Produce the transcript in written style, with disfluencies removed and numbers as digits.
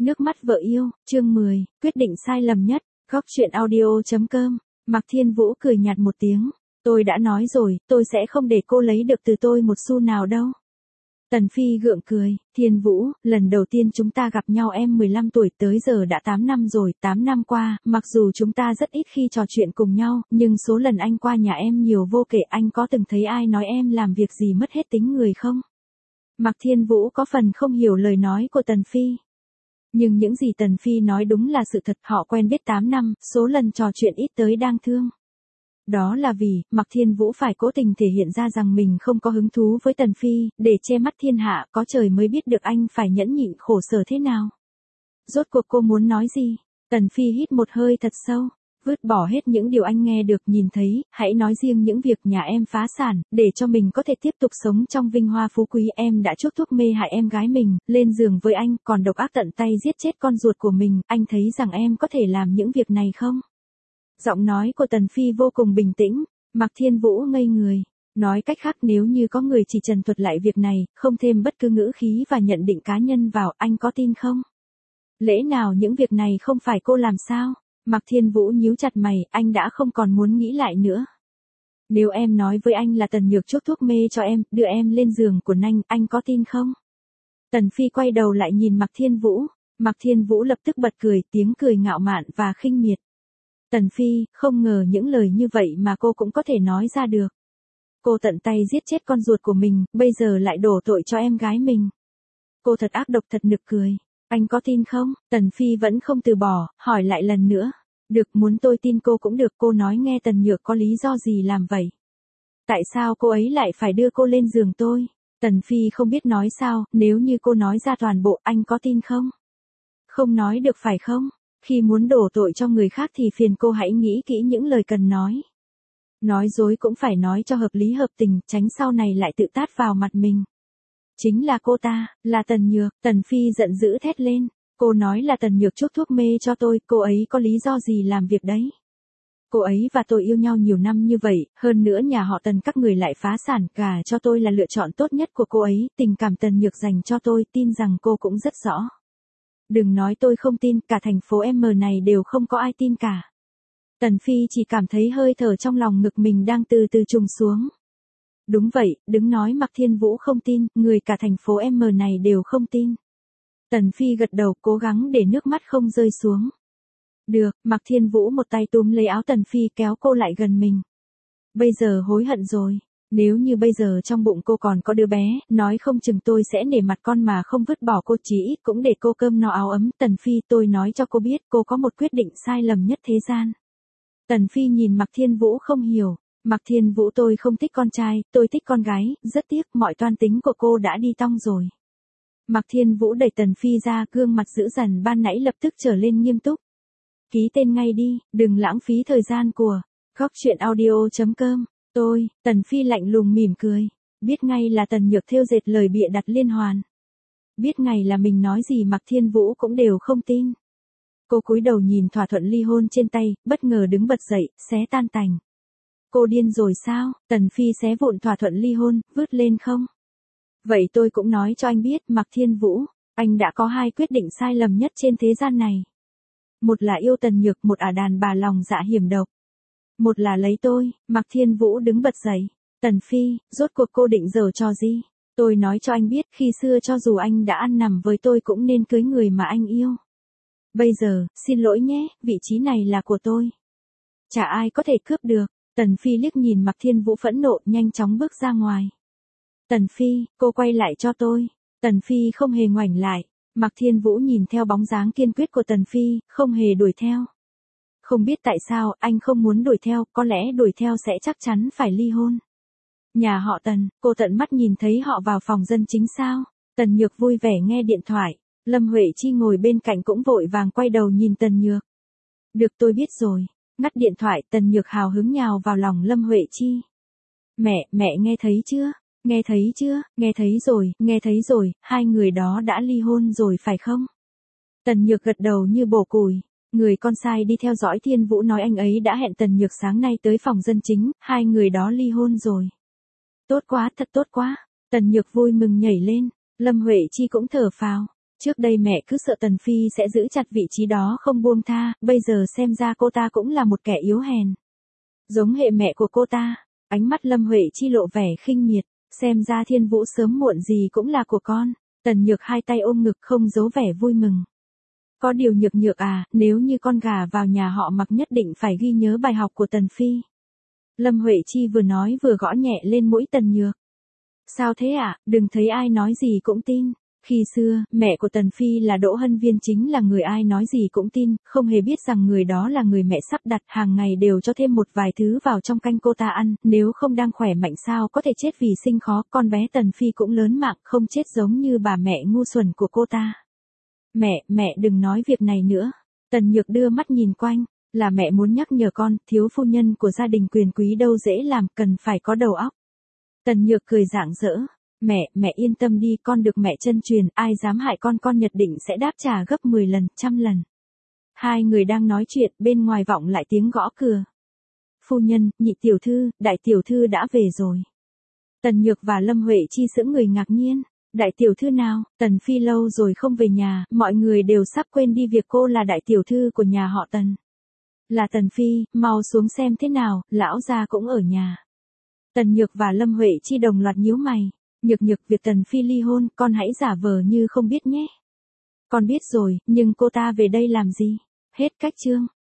Nước mắt vợ yêu, chương 10, quyết định sai lầm nhất, góc chuyện audio.com, Mạc Thiên Vũ cười nhạt một tiếng, tôi đã nói rồi, tôi sẽ không để cô lấy được từ tôi một xu nào đâu. Tần Phi gượng cười, Thiên Vũ, lần đầu tiên chúng ta gặp nhau em 15 tuổi tới giờ đã 8 năm rồi, 8 năm qua, mặc dù chúng ta rất ít khi trò chuyện cùng nhau, nhưng số lần anh qua nhà em nhiều vô kể, anh có từng thấy ai nói em làm việc gì mất hết tính người không? Mạc Thiên Vũ có phần không hiểu lời nói của Tần Phi. Nhưng những gì Tần Phi nói đúng là sự thật, họ quen biết 8 năm, số lần trò chuyện ít tới đang thương. Đó là vì, Mạc Thiên Vũ phải cố tình thể hiện ra rằng mình không có hứng thú với Tần Phi, để che mắt thiên hạ, có trời mới biết được anh phải nhẫn nhịn khổ sở thế nào. Rốt cuộc cô muốn nói gì? Tần Phi hít một hơi thật sâu, vứt bỏ hết những điều anh nghe được nhìn thấy, hãy nói riêng những việc nhà em phá sản, để cho mình có thể tiếp tục sống trong vinh hoa phú quý. Em đã chuốc thuốc mê hại em gái mình, lên giường với anh, còn độc ác tận tay giết chết con ruột của mình, anh thấy rằng em có thể làm những việc này không? Giọng nói của Tần Phi vô cùng bình tĩnh, Mạc Thiên Vũ ngây người. Nói cách khác, nếu như có người chỉ trần thuật lại việc này, không thêm bất cứ ngữ khí và nhận định cá nhân vào, anh có tin không? Lẽ nào những việc này không phải cô làm sao? Mạc Thiên Vũ nhíu chặt mày, anh đã không còn muốn nghĩ lại nữa. Nếu em nói với anh là Tần Nhược chuốc thuốc mê cho em, đưa em lên giường của anh có tin không? Tần Phi quay đầu lại nhìn Mạc Thiên Vũ, Mạc Thiên Vũ lập tức bật cười, tiếng cười ngạo mạn và khinh miệt. Tần Phi, không ngờ những lời như vậy mà cô cũng có thể nói ra được. Cô tận tay giết chết con ruột của mình, bây giờ lại đổ tội cho em gái mình. Cô thật ác độc, thật nực cười. Anh có tin không? Tần Phi vẫn không từ bỏ, hỏi lại lần nữa. Được, muốn tôi tin cô cũng được, cô nói nghe Tần Nhược có lý do gì làm vậy? Tại sao cô ấy lại phải đưa cô lên giường tôi? Tần Phi không biết nói sao, nếu như cô nói ra toàn bộ, anh có tin không? Không nói được phải không? Khi muốn đổ tội cho người khác thì phiền cô hãy nghĩ kỹ những lời cần nói. Nói dối cũng phải nói cho hợp lý hợp tình, tránh sau này lại tự tát vào mặt mình. Chính là cô ta, là Tần Nhược. Tần Phi giận dữ thét lên. Cô nói là Tần Nhược chuốc thuốc mê cho tôi, cô ấy có lý do gì làm việc đấy? Cô ấy và tôi yêu nhau nhiều năm như vậy, hơn nữa nhà họ Tần các người lại phá sản, cả cho tôi là lựa chọn tốt nhất của cô ấy, tình cảm Tần Nhược dành cho tôi, tin rằng cô cũng rất rõ. Đừng nói tôi không tin, cả thành phố M này đều không có ai tin cả. Tần Phi chỉ cảm thấy hơi thở trong lòng ngực mình đang từ từ trùng xuống. Đúng vậy, đừng nói Mạc Thiên Vũ không tin, người cả thành phố M này đều không tin. Tần Phi gật đầu, cố gắng để nước mắt không rơi xuống. Được, Mạc Thiên Vũ một tay túm lấy áo Tần Phi kéo cô lại gần mình. Bây giờ hối hận rồi. Nếu như bây giờ trong bụng cô còn có đứa bé, nói không chừng tôi sẽ nể mặt con mà không vứt bỏ cô, chí ít cũng để cô cơm no áo ấm. Tần Phi, tôi nói cho cô biết, cô có một quyết định sai lầm nhất thế gian. Tần Phi nhìn Mạc Thiên Vũ không hiểu. Mạc Thiên Vũ, tôi không thích con trai, tôi thích con gái, rất tiếc mọi toan tính của cô đã đi tong rồi. Mạc Thiên Vũ đẩy Tần Phi ra, gương mặt dữ dằn ban nãy lập tức trở lên nghiêm túc. Ký tên ngay đi, đừng lãng phí thời gian của góc chuyện audio.com. Tần Phi lạnh lùng mỉm cười. Biết ngay là Tần Nhược thêu dệt lời bịa đặt liên hoàn. Biết ngay là mình nói gì Mạc Thiên Vũ cũng đều không tin. Cô cúi đầu nhìn thỏa thuận ly hôn trên tay, bất ngờ đứng bật dậy, xé tan tành. Cô điên rồi sao? Tần Phi xé vụn thỏa thuận ly hôn, vứt lên không? Vậy tôi cũng nói cho anh biết, Mạc Thiên Vũ, anh đã có hai quyết định sai lầm nhất trên thế gian này. Một là yêu Tần Nhược, một đàn bà lòng dạ hiểm độc. Một là lấy tôi. Mạc Thiên Vũ đứng bật dậy. Tần Phi, rốt cuộc cô định giở trò gì? Tôi nói cho anh biết, khi xưa cho dù anh đã ăn nằm với tôi cũng nên cưới người mà anh yêu. Bây giờ, xin lỗi nhé, vị trí này là của tôi. Chả ai có thể cướp được. Tần Phi liếc nhìn Mạc Thiên Vũ phẫn nộ, nhanh chóng bước ra ngoài. Tần Phi, cô quay lại cho tôi. Tần Phi không hề ngoảnh lại. Mạc Thiên Vũ nhìn theo bóng dáng kiên quyết của Tần Phi, không hề đuổi theo. Không biết tại sao, anh không muốn đuổi theo, có lẽ đuổi theo sẽ chắc chắn phải ly hôn. Nhà họ Tần, cô tận mắt nhìn thấy họ vào phòng dân chính sao? Tần Nhược vui vẻ nghe điện thoại. Lâm Huệ Chi ngồi bên cạnh cũng vội vàng quay đầu nhìn Tần Nhược. Được, tôi biết rồi. Ngắt điện thoại, Tần Nhược hào hứng nhào vào lòng Lâm Huệ Chi. Mẹ nghe thấy chưa? Nghe thấy chưa? Nghe thấy rồi, hai người đó đã ly hôn rồi phải không? Tần Nhược gật đầu như bổ củi. Người con sai đi theo dõi Thiên Vũ nói anh ấy đã hẹn Tần Nhược sáng nay tới phòng dân chính, hai người đó ly hôn rồi. Tốt quá, thật tốt quá. Tần Nhược vui mừng nhảy lên. Lâm Huệ Chi cũng thở phào. Trước đây mẹ cứ sợ Tần Phi sẽ giữ chặt vị trí đó không buông tha, bây giờ xem ra cô ta cũng là một kẻ yếu hèn. Giống hệ mẹ của cô ta, ánh mắt Lâm Huệ Chi lộ vẻ khinh miệt, xem ra Thiên Vũ sớm muộn gì cũng là của con. Tần Nhược hai tay ôm ngực không giấu vẻ vui mừng. Có điều Nhược Nhược à, nếu như con gà vào nhà họ Mặc nhất định phải ghi nhớ bài học của Tần Phi. Lâm Huệ Chi vừa nói vừa gõ nhẹ lên mũi Tần Nhược. Sao thế ạ, đừng thấy ai nói gì cũng tin. Khi xưa, mẹ của Tần Phi là Đỗ Hân Viên chính là người ai nói gì cũng tin, không hề biết rằng người đó là người mẹ sắp đặt, hàng ngày đều cho thêm một vài thứ vào trong canh cô ta ăn, nếu không đang khỏe mạnh sao có thể chết vì sinh khó, con bé Tần Phi cũng lớn mạng không chết giống như bà mẹ ngu xuẩn của cô ta. Mẹ đừng nói việc này nữa. Tần Nhược đưa mắt nhìn quanh, là mẹ muốn nhắc nhở con, thiếu phu nhân của gia đình quyền quý đâu dễ làm, cần phải có đầu óc. Tần Nhược cười rạng rỡ. Mẹ yên tâm đi, con được mẹ chân truyền, ai dám hại con nhất định sẽ đáp trả gấp 10 lần, 100 lần. Hai người đang nói chuyện, bên ngoài vọng lại tiếng gõ cửa. Phu nhân, nhị tiểu thư, đại tiểu thư đã về rồi. Tần Nhược và Lâm Huệ Chi sững người ngạc nhiên. Đại tiểu thư nào? Tần Phi lâu rồi không về nhà, mọi người đều sắp quên đi việc cô là đại tiểu thư của nhà họ Tần. Là Tần Phi, mau xuống xem thế nào, lão gia cũng ở nhà. Tần Nhược và Lâm Huệ Chi đồng loạt nhíu mày. Nhược, việc Tần Phi ly hôn, con hãy giả vờ như không biết nhé. Con biết rồi, nhưng cô ta về đây làm gì? Hết cách chương.